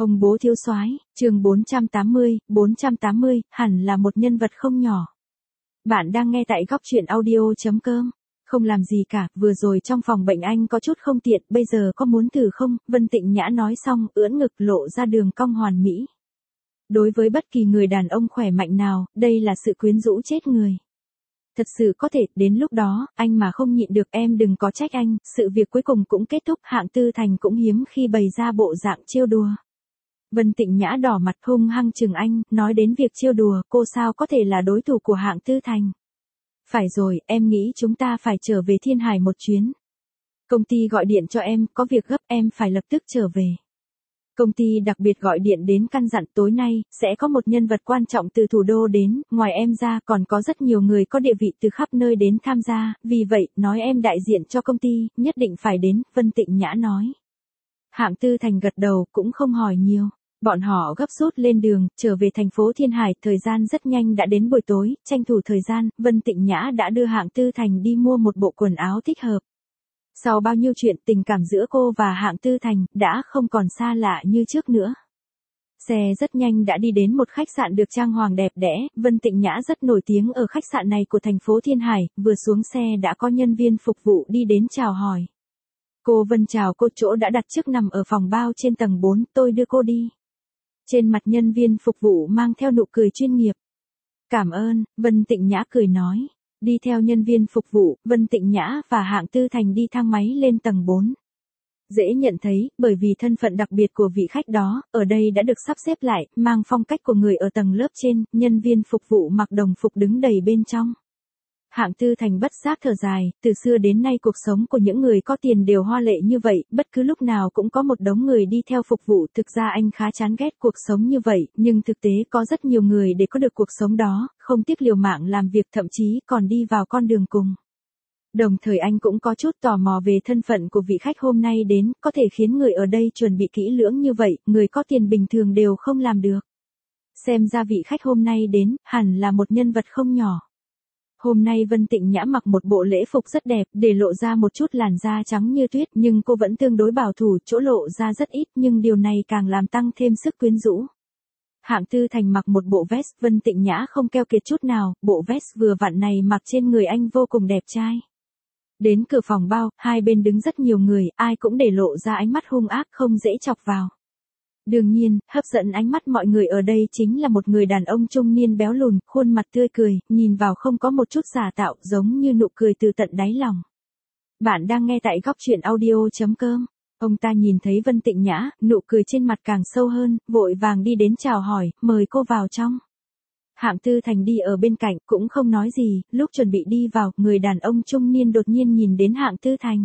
Ông bố thiếu soái, chương 480, hẳn là một nhân vật không nhỏ. Bạn đang nghe tại góc truyện audio.com. Không làm gì cả, vừa rồi trong phòng bệnh anh có chút không tiện, bây giờ có muốn thử không? Vân Tịnh Nhã nói xong, ưỡn ngực lộ ra đường cong hoàn mỹ. Đối với bất kỳ người đàn ông khỏe mạnh nào, đây là sự quyến rũ chết người. Thật sự có thể, đến lúc đó, anh mà không nhịn được em đừng có trách anh, sự việc cuối cùng cũng kết thúc, Hạng Tư Thành cũng hiếm khi bày ra bộ dạng trêu đùa. Vân Tịnh Nhã đỏ mặt hung hăng chừng anh, nói đến việc trêu đùa, cô sao có thể là đối thủ của Hạng Tư Thành. Phải rồi, em nghĩ chúng ta phải trở về Thiên Hải một chuyến. Công ty gọi điện cho em, có việc gấp em phải lập tức trở về. Công ty đặc biệt gọi điện đến căn dặn tối nay, sẽ có một nhân vật quan trọng từ thủ đô đến, ngoài em ra còn có rất nhiều người có địa vị từ khắp nơi đến tham gia, vì vậy, nói em đại diện cho công ty, nhất định phải đến, Vân Tịnh Nhã nói. Hạng Tư Thành gật đầu, cũng không hỏi nhiều. Bọn họ gấp rút lên đường, trở về thành phố Thiên Hải, thời gian rất nhanh đã đến buổi tối, tranh thủ thời gian, Vân Tịnh Nhã đã đưa Hạng Tư Thành đi mua một bộ quần áo thích hợp. Sau bao nhiêu chuyện, tình cảm giữa cô và Hạng Tư Thành đã không còn xa lạ như trước nữa. Xe rất nhanh đã đi đến một khách sạn được trang hoàng đẹp đẽ, Vân Tịnh Nhã rất nổi tiếng ở khách sạn này của thành phố Thiên Hải, vừa xuống xe đã có nhân viên phục vụ đi đến chào hỏi. Cô Vân chào cô, chỗ đã đặt trước nằm ở phòng bao trên tầng 4, tôi đưa cô đi. Trên mặt nhân viên phục vụ mang theo nụ cười chuyên nghiệp. Cảm ơn, Vân Tịnh Nhã cười nói. Đi theo nhân viên phục vụ, Vân Tịnh Nhã và Hạng Tư Thành đi thang máy lên tầng 4. Dễ nhận thấy, bởi vì thân phận đặc biệt của vị khách đó, ở đây đã được sắp xếp lại, mang phong cách của người ở tầng lớp trên, nhân viên phục vụ mặc đồng phục đứng đầy bên trong. Hạng Tư Thành bất giác thở dài, từ xưa đến nay cuộc sống của những người có tiền đều hoa lệ như vậy, bất cứ lúc nào cũng có một đống người đi theo phục vụ, thực ra anh khá chán ghét cuộc sống như vậy, nhưng thực tế có rất nhiều người để có được cuộc sống đó, không tiếc liều mạng làm việc thậm chí còn đi vào con đường cùng. Đồng thời anh cũng có chút tò mò về thân phận của vị khách hôm nay đến, có thể khiến người ở đây chuẩn bị kỹ lưỡng như vậy, người có tiền bình thường đều không làm được. Xem ra vị khách hôm nay đến, hẳn là một nhân vật không nhỏ. Hôm nay Vân Tịnh Nhã mặc một bộ lễ phục rất đẹp, để lộ ra một chút làn da trắng như tuyết, nhưng cô vẫn tương đối bảo thủ, chỗ lộ ra rất ít, nhưng điều này càng làm tăng thêm sức quyến rũ. Hạng Tư Thành mặc một bộ vest, Vân Tịnh Nhã không keo kiệt chút nào, bộ vest vừa vặn này mặc trên người anh vô cùng đẹp trai. Đến cửa phòng bao, hai bên đứng rất nhiều người, ai cũng để lộ ra ánh mắt hung ác không dễ chọc vào. Đương nhiên, hấp dẫn ánh mắt mọi người ở đây chính là một người đàn ông trung niên béo lùn, khuôn mặt tươi cười, nhìn vào không có một chút giả tạo, giống như nụ cười từ tận đáy lòng. Bạn đang nghe tại góc truyện audio.com. Ông ta nhìn thấy Vân Tịnh Nhã, nụ cười trên mặt càng sâu hơn, vội vàng đi đến chào hỏi, mời cô vào trong. Hạng Tư Thành đi ở bên cạnh, cũng không nói gì, lúc chuẩn bị đi vào, người đàn ông trung niên đột nhiên nhìn đến Hạng Tư Thành.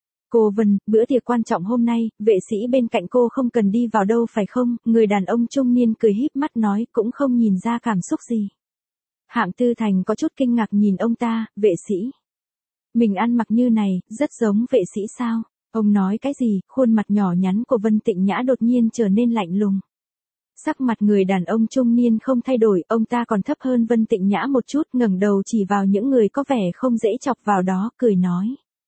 Cô Vân, bữa tiệc quan trọng hôm nay, vệ sĩ bên cạnh cô không cần đi vào đâu phải không? Người đàn ông trung niên cười híp mắt nói, cũng không nhìn ra cảm xúc gì. Hạng Tư Thành có chút kinh ngạc nhìn ông ta, vệ sĩ. Mình ăn mặc như này, rất giống vệ sĩ sao? Ông nói cái gì? Khuôn mặt nhỏ nhắn của Vân Tịnh Nhã đột nhiên trở nên lạnh lùng. Sắc mặt người đàn ông trung niên không thay đổi, ông ta còn thấp hơn Vân Tịnh Nhã một chút, ngẩng đầu chỉ vào những người có vẻ không dễ chọc vào đó, cười nói.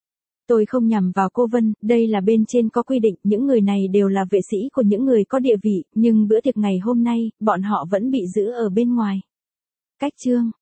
Tôi không nhằm vào cô Vân, đây là bên trên có quy định, những người này đều là vệ sĩ của những người có địa vị, nhưng bữa tiệc ngày hôm nay, bọn họ vẫn bị giữ ở bên ngoài. Cách chương